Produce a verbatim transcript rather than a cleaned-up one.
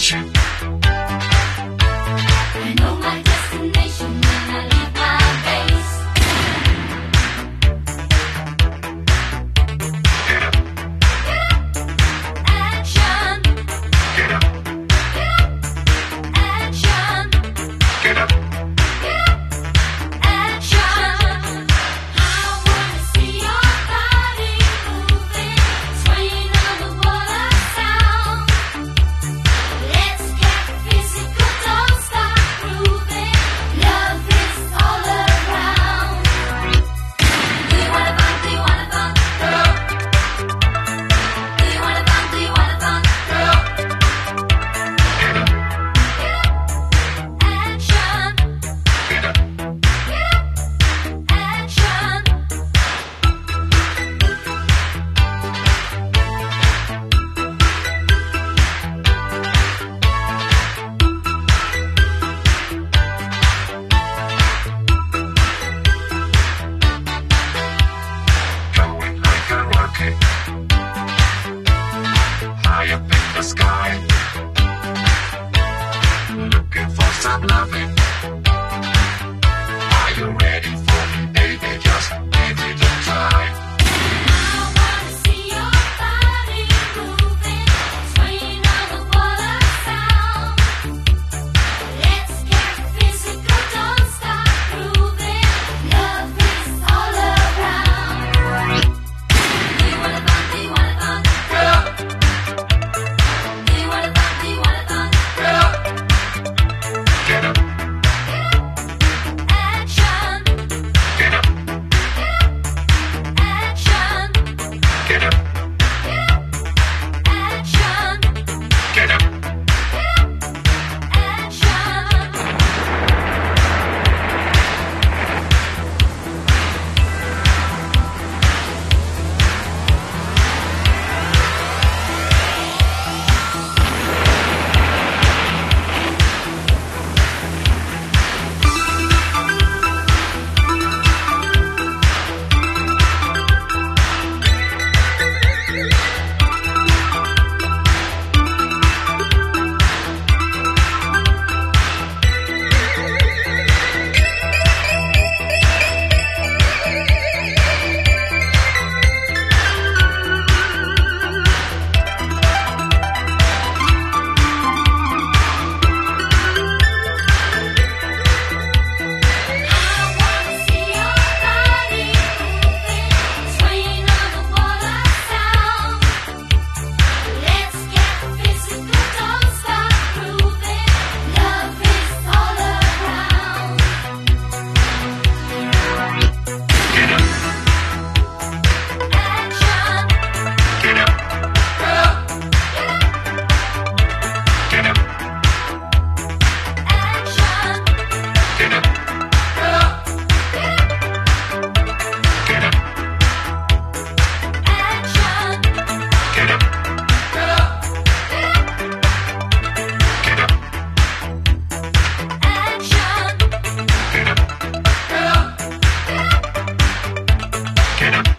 destination. I know my destination when I leave my base. Get up, Action, get up, action, get up. action. I wanna see your body moving, swaying on the wall of sound. Let's get physical, don't stop grooving. Love is all around. Do you wanna funk? Do you wanna funk? Do you wanna funk? Do you wanna funk? Get up, Action, get up, action. going like a rocket, high up in the sky, looking for some loving. Are you ready for me, baby? Just give it a try. I wanna see your body moving, swaying on the wall of sound. Let's get physical, don't stop grooving. Love is all around. Do you wanna funk? Do you wanna funk? Do you wanna funk? Do you wanna funk? Get up, Action, get up, action, get up, action, get up. action. I wanna see your body moving, swaying on the wall of sound. Let's get physical, don't stop grooving. Love is all around. Get up, Action, get up, get up, action, get up, get up, action, get up, get up, action. get up, get up.